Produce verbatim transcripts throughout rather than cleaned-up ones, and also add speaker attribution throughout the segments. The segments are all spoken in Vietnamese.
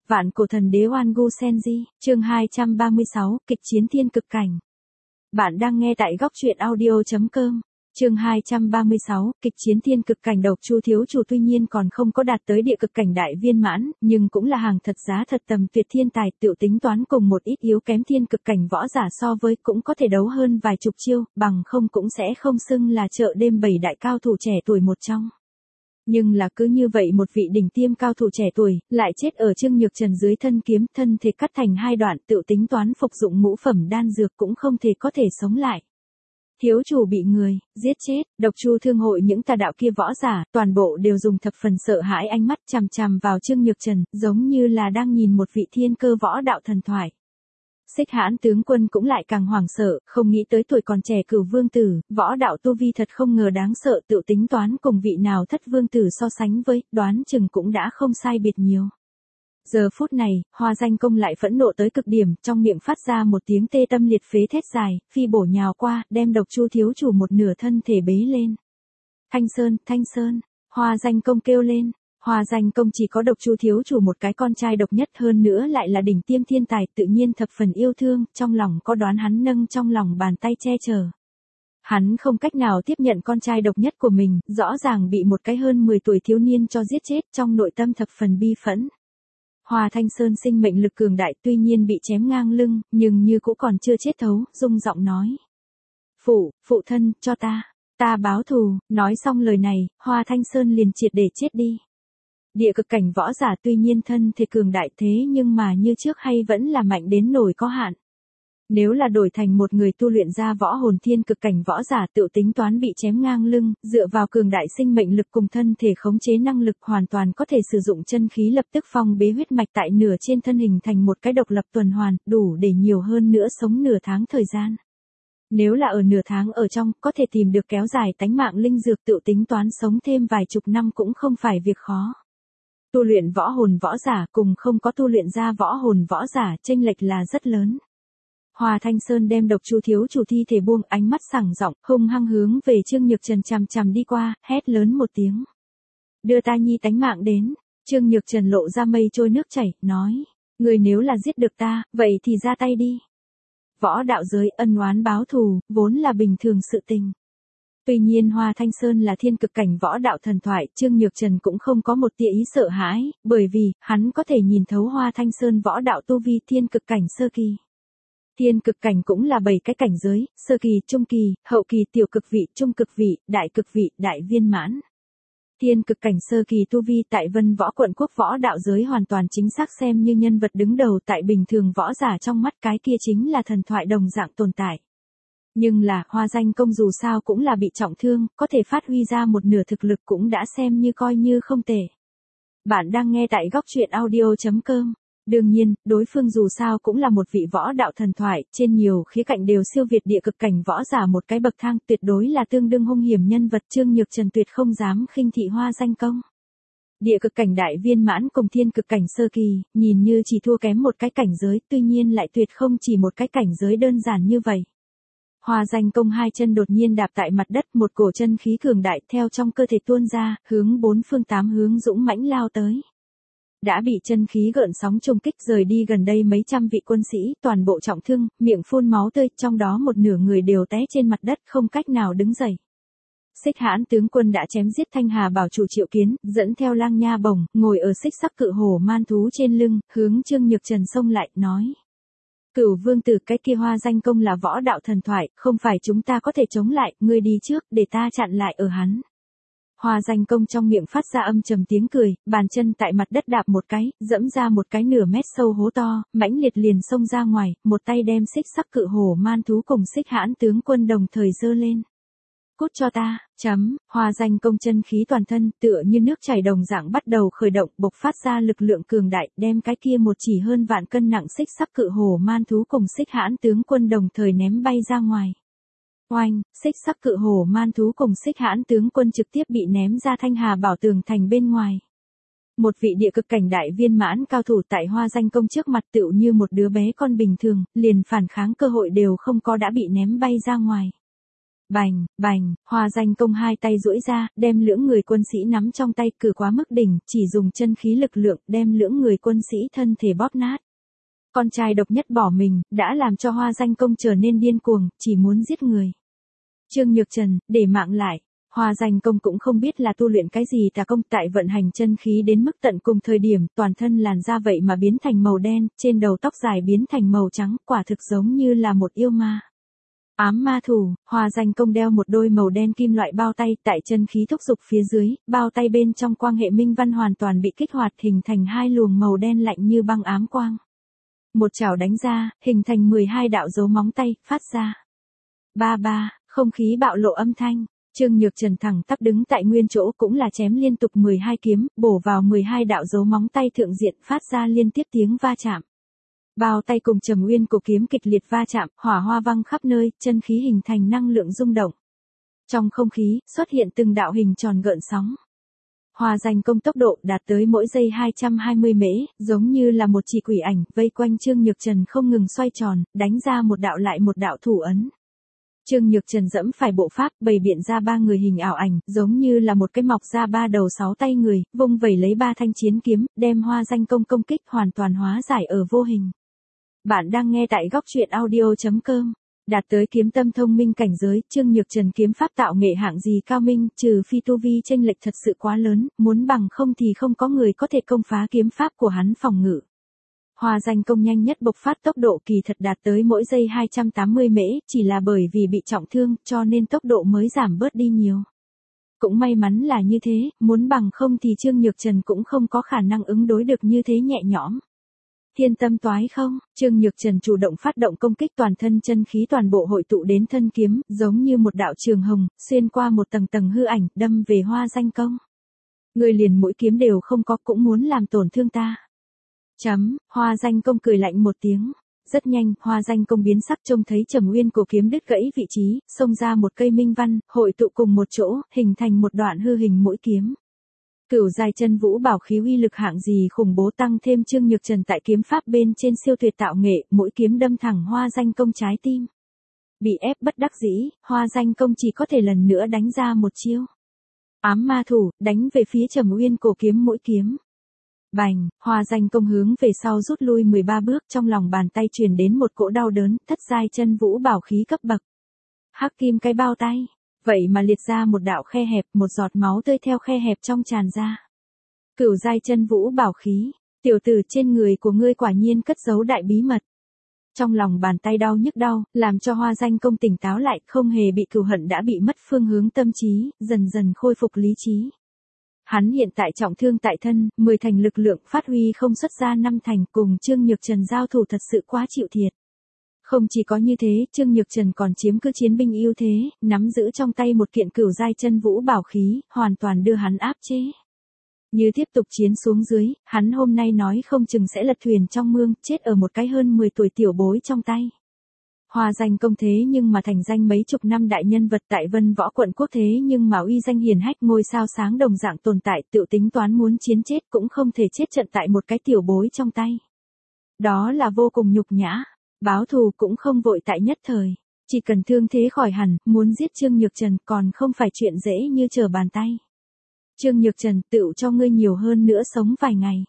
Speaker 1: Vạn cổ thần đế Oan Gu Senji, chương hai trăm ba mươi sáu, kịch chiến thiên cực cảnh. Bạn đang nghe tại góc truyện audio chấm com. Chương hai trăm ba mươi sáu, kịch chiến thiên cực cảnh. Độc Chu thiếu chủ tuy nhiên còn không có đạt tới địa cực cảnh đại viên mãn, nhưng cũng là hàng thật giá thật tầm tuyệt thiên tài, tự tính toán cùng một ít yếu kém thiên cực cảnh võ giả so với cũng có thể đấu hơn vài chục chiêu, bằng không cũng sẽ không xưng là chợ đêm bảy đại cao thủ trẻ tuổi một trong. Nhưng là cứ như vậy một vị đỉnh tiêm cao thủ trẻ tuổi, lại chết ở Trương Nhược Trần dưới thân kiếm, thân thể cắt thành hai đoạn, tự tính toán phục dụng ngũ phẩm đan dược cũng không thể có thể sống lại. Thiếu chủ bị người giết chết. Độc Chu thương hội những tà đạo kia võ giả, toàn bộ đều dùng thập phần sợ hãi ánh mắt chằm chằm vào Trương Nhược Trần, giống như là đang nhìn một vị thiên cơ võ đạo thần thoại. Xích Hãn tướng quân cũng lại càng hoảng sợ, không nghĩ tới tuổi còn trẻ Cửu vương tử, võ đạo tu vi thật không ngờ đáng sợ, tự tính toán cùng vị nào thất vương tử so sánh với, đoán chừng cũng đã không sai biệt nhiều. Giờ phút này, Hoa Danh Công lại phẫn nộ tới cực điểm, trong miệng phát ra một tiếng tê tâm liệt phế thét dài, phi bổ nhào qua, đem Độc Chu thiếu chủ một nửa thân thể bế lên. Thanh Sơn, Thanh Sơn, Hoa Danh Công kêu lên. Hoa Danh Công chỉ có Độc Chu thiếu chủ một cái con trai độc nhất, hơn nữa lại là đỉnh tiêm thiên tài, tự nhiên thập phần yêu thương, trong lòng có đoán hắn nâng trong lòng bàn tay che chở. Hắn không cách nào tiếp nhận con trai độc nhất của mình, rõ ràng bị một cái hơn mười tuổi thiếu niên cho giết chết, trong nội tâm thập phần bi phẫn. Hoa Thanh Sơn sinh mệnh lực cường đại, tuy nhiên bị chém ngang lưng, nhưng như cũ còn chưa chết thấu, rung giọng nói: "Phụ, phụ thân, cho ta, ta báo thù." Nói xong lời này, Hoa Thanh Sơn liền triệt để chết đi. Địa cực cảnh võ giả tuy nhiên thân thể cường đại thế nhưng mà như trước hay vẫn là mạnh đến nổi có hạn. Nếu là đổi thành một người tu luyện ra võ hồn thiên cực cảnh võ giả, tự tính toán bị chém ngang lưng, dựa vào cường đại sinh mệnh lực cùng thân thể khống chế năng lực, hoàn toàn có thể sử dụng chân khí lập tức phong bế huyết mạch tại nửa trên thân hình thành một cái độc lập tuần hoàn, đủ để nhiều hơn nữa sống nửa tháng thời gian. Nếu là ở nửa tháng ở trong, có thể tìm được kéo dài tánh mạng linh dược, tự tính toán sống thêm vài chục năm cũng không phải việc khó. Tu luyện võ hồn võ giả cùng không có tu luyện ra võ hồn võ giả, chênh lệch là rất lớn. Hoa Thanh Sơn đem Độc Chu thiếu chủ thi thể buông, ánh mắt sảng giọng, hung hăng hướng về Trương Nhược Trần chằm chằm đi qua, hét lớn một tiếng: "Đưa ta nhi tánh mạng đến." Trương Nhược Trần lộ ra mây trôi nước chảy, nói: "Người nếu là giết được ta, vậy thì ra tay đi." Võ đạo giới ân oán báo thù, vốn là bình thường sự tình. Tuy nhiên Hoa Thanh Sơn là thiên cực cảnh võ đạo thần thoại, Trương Nhược Trần cũng không có một tia ý sợ hãi, bởi vì, hắn có thể nhìn thấu Hoa Thanh Sơn võ đạo tu vi thiên cực cảnh sơ kỳ. Thiên cực cảnh cũng là bảy cái cảnh giới, sơ kỳ, trung kỳ, hậu kỳ, tiểu cực vị, trung cực vị, đại cực vị, đại viên mãn. Thiên cực cảnh sơ kỳ tu vi tại Vân Võ quận quốc võ đạo giới hoàn toàn chính xác xem như nhân vật đứng đầu, tại bình thường võ giả trong mắt cái kia chính là thần thoại đồng dạng tồn tại. Nhưng là, Hoa Danh Công dù sao cũng là bị trọng thương, có thể phát huy ra một nửa thực lực cũng đã xem như coi như không tệ. Bạn đang nghe tại góc truyện audio chấm com. Đương nhiên, đối phương dù sao cũng là một vị võ đạo thần thoại, trên nhiều khía cạnh đều siêu việt địa cực cảnh võ giả một cái bậc thang, tuyệt đối là tương đương hung hiểm nhân vật. Trương Nhược Trần tuyệt không dám khinh thị Hoa Danh Công. Địa cực cảnh đại viên mãn cùng thiên cực cảnh sơ kỳ, nhìn như chỉ thua kém một cái cảnh giới, tuy nhiên lại tuyệt không chỉ một cái cảnh giới đơn giản như vậy. Hoa Danh Công hai chân đột nhiên đạp tại mặt đất, một cổ chân khí cường đại theo trong cơ thể tuôn ra, hướng bốn phương tám hướng dũng mãnh lao tới. Đã bị chân khí gợn sóng trùng kích rời đi gần đây mấy trăm vị quân sĩ, toàn bộ trọng thương, miệng phun máu tươi, trong đó một nửa người đều té trên mặt đất không cách nào đứng dậy. Xích Hãn tướng quân đã chém giết Thanh Hà bảo chủ Triệu Kiến, dẫn theo Lang Nha Bổng, ngồi ở xích sắc cự hổ man thú trên lưng, hướng Trương Nhược Trần xông lại, nói: "Cửu vương tử, cái kia Hoa Danh Công là võ đạo thần thoại, không phải chúng ta có thể chống lại, ngươi đi trước, để ta chặn lại ở hắn." Hoa Danh Công trong miệng phát ra âm trầm tiếng cười, bàn chân tại mặt đất đạp một cái, dẫm ra một cái nửa mét sâu hố to, mãnh liệt liền xông ra ngoài, một tay đem xích sắc cự hổ man thú cùng Xích Hãn tướng quân đồng thời giơ lên. "Cút cho ta!" Chấm, Hoa Danh Công chân khí toàn thân, tựa như nước chảy đồng dạng bắt đầu khởi động, bộc phát ra lực lượng cường đại, đem cái kia một chỉ hơn vạn cân nặng xích sắc cự hổ man thú cùng Xích Hãn tướng quân đồng thời ném bay ra ngoài. Oanh, xích sắc cự hổ man thú cùng Xích Hãn tướng quân trực tiếp bị ném ra Thanh Hà bảo tường thành bên ngoài. Một vị địa cực cảnh đại viên mãn cao thủ tại Hoa Danh Công trước mặt tựu như một đứa bé con bình thường, liền phản kháng cơ hội đều không có đã bị ném bay ra ngoài. Bành, bành, Hoa Danh Công hai tay duỗi ra, đem lưỡng người quân sĩ nắm trong tay cử quá mức đỉnh, chỉ dùng chân khí lực lượng đem lưỡng người quân sĩ thân thể bóp nát. Con trai độc nhất bỏ mình, đã làm cho Hoa Danh Công trở nên điên cuồng, chỉ muốn giết người. Trương Nhược Trần, để mạng lại. Hoa Danh Công cũng không biết là tu luyện cái gì tà công, tại vận hành chân khí đến mức tận cùng thời điểm, toàn thân làn da vậy mà biến thành màu đen, trên đầu tóc dài biến thành màu trắng, quả thực giống như là một yêu ma. Ám ma thủ, Hoa Danh Công đeo một đôi màu đen kim loại bao tay, tại chân khí thúc dục phía dưới, bao tay bên trong quang hệ minh văn hoàn toàn bị kích hoạt hình thành hai luồng màu đen lạnh như băng ám quang. Một chảo đánh ra, hình thành mười hai đạo dấu móng tay, phát ra. Ba ba, không khí bạo lộ âm thanh. Trương Nhược Trần thẳng tắp đứng tại nguyên chỗ cũng là chém liên tục mười hai kiếm, bổ vào mười hai đạo dấu móng tay thượng diện phát ra liên tiếp tiếng va chạm. Bao tay cùng Trầm Uyên cổ kiếm kịch liệt va chạm, hỏa hoa văng khắp nơi, chân khí hình thành năng lượng rung động. Trong không khí, xuất hiện từng đạo hình tròn gợn sóng. Hoa Danh Công tốc độ đạt tới mỗi giây hai trăm hai mươi mễ, giống như là một chỉ quỷ ảnh, vây quanh Trương Nhược Trần không ngừng xoay tròn, đánh ra một đạo lại một đạo thủ ấn. Trương Nhược Trần dẫm phải bộ pháp, bày biện ra ba người hình ảo ảnh, giống như là một cái mọc ra ba đầu sáu tay người, vung vẩy lấy ba thanh chiến kiếm, đem Hoa Danh Công công kích hoàn toàn hóa giải ở vô hình. Bạn đang nghe tại góc truyện audio chấm com. Đạt tới kiếm tâm thông minh cảnh giới, Trương Nhược Trần kiếm pháp tạo nghệ hạng gì cao minh, trừ phi tu vi chênh lệch thật sự quá lớn, muốn bằng không thì không có người có thể công phá kiếm pháp của hắn phòng ngự. Hoa Danh Công nhanh nhất bộc phát tốc độ kỳ thật đạt tới mỗi giây hai trăm tám mươi mễ, chỉ là bởi vì bị trọng thương, cho nên tốc độ mới giảm bớt đi nhiều. Cũng may mắn là như thế, muốn bằng không thì Trương Nhược Trần cũng không có khả năng ứng đối được như thế nhẹ nhõm. Thiên tâm toái không, Trương Nhược Trần chủ động phát động công kích, toàn thân chân khí toàn bộ hội tụ đến thân kiếm, giống như một đạo trường hồng, xuyên qua một tầng tầng hư ảnh, đâm về Hoa Danh Công. Người liền mũi kiếm đều không có, cũng muốn làm tổn thương ta. Chấm, Hoa Danh Công cười lạnh một tiếng. Rất nhanh, Hoa Danh Công biến sắc trông thấy Trầm Uyên cổ kiếm đứt gãy vị trí, xông ra một cây minh văn, hội tụ cùng một chỗ, hình thành một đoạn hư hình mũi kiếm. Cửu giai chân vũ bảo khí uy lực hạng gì khủng bố, tăng thêm Trương Nhược Trần tại kiếm pháp bên trên siêu tuyệt tạo nghệ, mỗi kiếm đâm thẳng Hoa Danh Công trái tim. Bị ép bất đắc dĩ, Hoa Danh Công chỉ có thể lần nữa đánh ra một chiêu. Ám ma thủ, đánh về phía Trầm Uyên cổ kiếm mũi kiếm. Bành, Hoa Danh Công hướng về sau rút lui mười ba bước, trong lòng bàn tay truyền đến một cỗ đau đớn, thất giai chân vũ bảo khí cấp bậc. Hắc kim cái bao tay, vậy mà liệt ra một đạo khe hẹp, một giọt máu tươi theo khe hẹp trong tràn ra. Cửu giai chân vũ bảo khí, tiểu tử, trên người của ngươi quả nhiên cất giấu đại bí mật. Trong lòng bàn tay đau nhức đau, làm cho Hoa Danh Công tỉnh táo lại, không hề bị cừu hận đã bị mất phương hướng tâm trí, dần dần khôi phục lý trí. Hắn hiện tại trọng thương tại thân, mười thành lực lượng phát huy không xuất ra năm thành, cùng Trương Nhược Trần giao thủ thật sự quá chịu thiệt. Không chỉ có như thế, Trương Nhược Trần còn chiếm cứ chiến binh ưu thế, nắm giữ trong tay một kiện cửu giai chân vũ bảo khí, hoàn toàn đưa hắn áp chế. Như tiếp tục chiến xuống dưới, hắn hôm nay nói không chừng sẽ lật thuyền trong mương, chết ở một cái hơn mười tuổi tiểu bối trong tay. Hoa Danh Công thế nhưng mà thành danh mấy chục năm đại nhân vật tại Vân Võ quận quốc, thế nhưng mà uy danh hiển hách, ngôi sao sáng đồng dạng tồn tại, tự tính toán muốn chiến chết cũng không thể chết trận tại một cái tiểu bối trong tay. Đó là vô cùng nhục nhã, báo thù cũng không vội tại nhất thời, chỉ cần thương thế khỏi hẳn, muốn giết Trương Nhược Trần còn không phải chuyện dễ như trở bàn tay. Trương Nhược Trần, tựu cho ngươi nhiều hơn nữa sống vài ngày.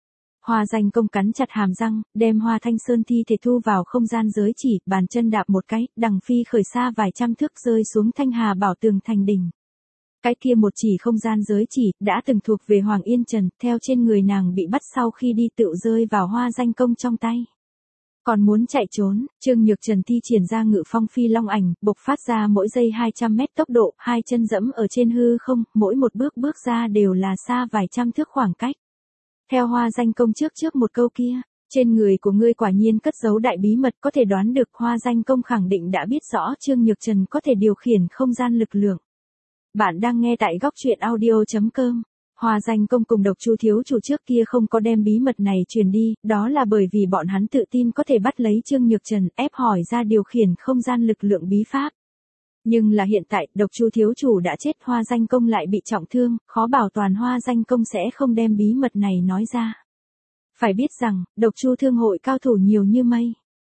Speaker 1: Hoa Danh Công cắn chặt hàm răng, đem Hoa Thanh Sơn thi thể thu vào không gian giới chỉ, bàn chân đạp một cái, đằng phi khởi xa vài trăm thước rơi xuống Thanh Hà Bảo Tường thành đỉnh. Cái kia một chỉ không gian giới chỉ, đã từng thuộc về Hoàng Yên Trần, theo trên người nàng bị bắt sau khi đi tựu rơi vào Hoa Danh Công trong tay. Còn muốn chạy trốn, Trương Nhược Trần thi triển ra Ngự Phong Phi Long ảnh, bộc phát ra mỗi giây hai trăm mét tốc độ, hai chân dẫm ở trên hư không, mỗi một bước bước ra đều là xa vài trăm thước khoảng cách. Theo Hoa Danh Công trước trước một câu kia, trên người của ngươi quả nhiên cất giấu đại bí mật, có thể đoán được. Hoa Danh Công khẳng định đã biết rõ Trương Nhược Trần có thể điều khiển không gian lực lượng. Bạn đang nghe tại góc truyện audio chấm com. Hoa Danh Công cùng Độc Chu thiếu chủ trước kia không có đem bí mật này truyền đi, đó là bởi vì bọn hắn tự tin có thể bắt lấy Trương Nhược Trần, ép hỏi ra điều khiển không gian lực lượng bí pháp. Nhưng là hiện tại, Độc Chu thiếu chủ đã chết, Hoa Danh Công lại bị trọng thương, khó bảo toàn Hoa Danh Công sẽ không đem bí mật này nói ra. Phải biết rằng, Độc Chu thương hội cao thủ nhiều như mây.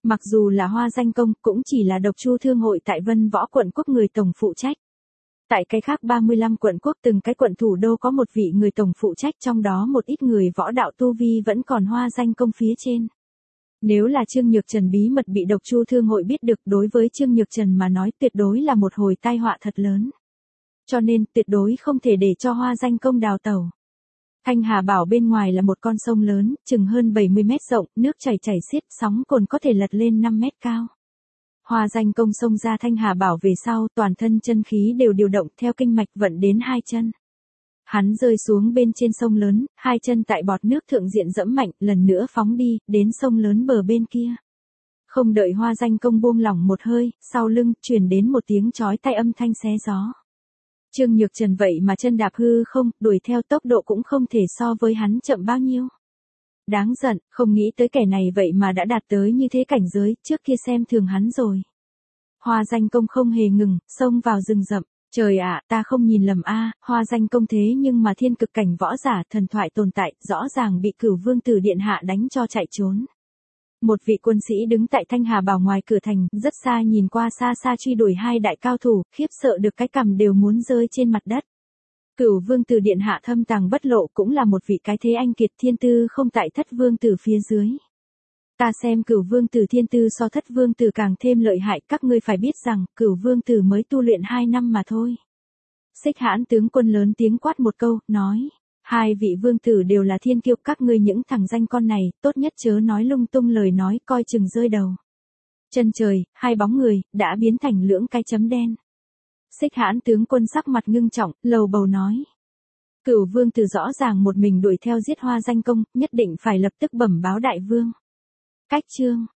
Speaker 1: Mặc dù là Hoa Danh Công, cũng chỉ là độc chu thương hội tại Vân Võ quận quốc người tổng phụ trách. Tại cái khác ba mươi lăm quận quốc từng cái quận thủ đô có một vị người tổng phụ trách, trong đó một ít người võ đạo tu vi vẫn còn Hoa Danh Công phía trên. Nếu là Trương Nhược Trần bí mật bị độc chu thương hội biết được, đối với Trương Nhược Trần mà nói tuyệt đối là một hồi tai họa thật lớn. Cho nên tuyệt đối không thể để cho Hoa Danh Công đào tẩu. Thanh Hà Bảo bên ngoài là một con sông lớn, chừng hơn bảy mươi mét rộng, nước chảy chảy xiết, sóng cồn có thể lật lên năm mét cao. Hoa Danh Công xông ra Thanh Hà Bảo về sau, toàn thân chân khí đều điều động theo kinh mạch vận đến hai chân. Hắn rơi xuống bên trên sông lớn, hai chân tại bọt nước thượng diện dẫm mạnh, lần nữa phóng đi, đến sông lớn bờ bên kia. Không đợi Hoa Danh Công buông lỏng một hơi, sau lưng truyền đến một tiếng chói tai âm thanh xé gió. Trương Nhược Trần vậy mà chân đạp hư không, đuổi theo tốc độ cũng không thể so với hắn chậm bao nhiêu. Đáng giận, không nghĩ tới kẻ này vậy mà đã đạt tới như thế cảnh giới, trước kia xem thường hắn rồi. Hoa Danh Công không hề ngừng, xông vào rừng rậm. Trời ạ, ta không nhìn lầm a, Hoa Danh Công thế nhưng mà thiên cực cảnh võ giả thần thoại tồn tại, rõ ràng bị Cửu Vương Tử điện hạ đánh cho chạy trốn. Một vị quân sĩ đứng tại Thanh Hà Bảo ngoài cửa thành, rất xa nhìn qua xa xa truy đuổi hai đại cao thủ, khiếp sợ được cái cằm đều muốn rơi trên mặt đất. Cửu Vương Tử điện hạ thâm tàng bất lộ, cũng là một vị cái thế anh kiệt, thiên tư không tại Thất Vương Tử phía dưới. Ta xem Cửu Vương Tử thiên tư so Thất Vương Tử càng thêm lợi hại, các ngươi phải biết rằng, Cửu Vương Tử mới tu luyện hai năm mà thôi. Xích Hãn tướng quân lớn tiếng quát một câu, nói, hai vị vương tử đều là thiên kiêu, các ngươi những thằng danh con này, tốt nhất chớ nói lung tung lời nói, coi chừng rơi đầu. Chân trời, hai bóng người, đã biến thành lưỡng cái chấm đen. Xích Hãn tướng quân sắc mặt ngưng trọng, lầu bầu nói. Cửu Vương Tử rõ ràng một mình đuổi theo giết Hoa Danh Công, nhất định phải lập tức bẩm báo đại vương. Cách chương